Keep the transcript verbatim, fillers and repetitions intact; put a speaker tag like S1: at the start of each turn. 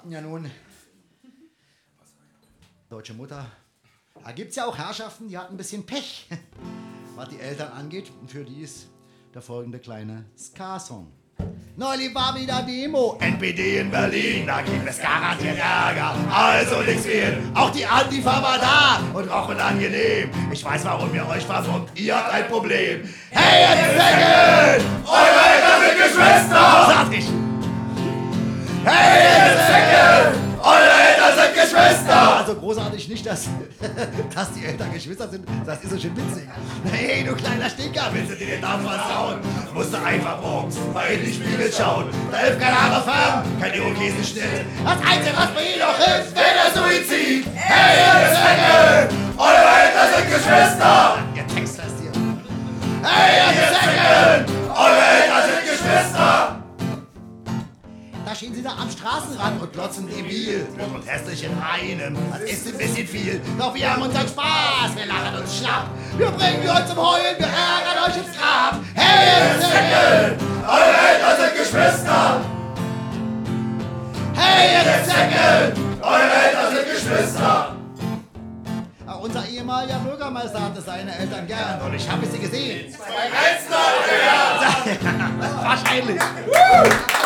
S1: Ja nun, deutsche Mutter. Da gibt's ja auch Herrschaften, die hatten ein bisschen Pech, was die Eltern angeht. Und für die ist der folgende kleine Ska-Song. Neulich war wieder Demo, N P D in Berlin, da gibt es garantiert Ärger, also nichts fehlen. Auch die Antifa war da und roch unangenehm. Ich weiß, warum ihr euch vermummt, ihr habt ein Problem. Hey, ihr Säcke, eure Eltern sind Geschwister! Sag ich! Hey, ihr Säcke, eure Eltern sind Geschwister! Also großartig nicht, dass, dass die Eltern Geschwister sind, das ist so schön witzig. Hey, du kleiner Stinker, willst du dir den Namen versauen? Musst du einfach morgens mal in die Spiegel schauen. Da hilft keine Haare Farben, kein Irokesenschnitt. Das Einzige, was bei ihnen noch hilft, wäre der Suizid. Hey, ihr Säcke, eure Eltern sind Geschwister! Ihr Texter ist hier. Hey, ihr Säcke, eure Eltern sind Geschwister! Da stehen sie da am Straßenrand und glotzen debil und hässlich in einem. Das ist ein bisschen viel, doch wir haben unseren Spaß, wir lachen uns schlapp. Wir bringen euch zum Heulen, wir ärgern euch ins Grab. Hey, ihr Säcke, eure Eltern sind Geschwister. Hey, ihr Säcke, eure Eltern sind Geschwister. Auch unser ehemaliger Bürgermeister hatte seine Eltern gern und ich habe sie gesehen. Zwei Reizler, Wahrscheinlich.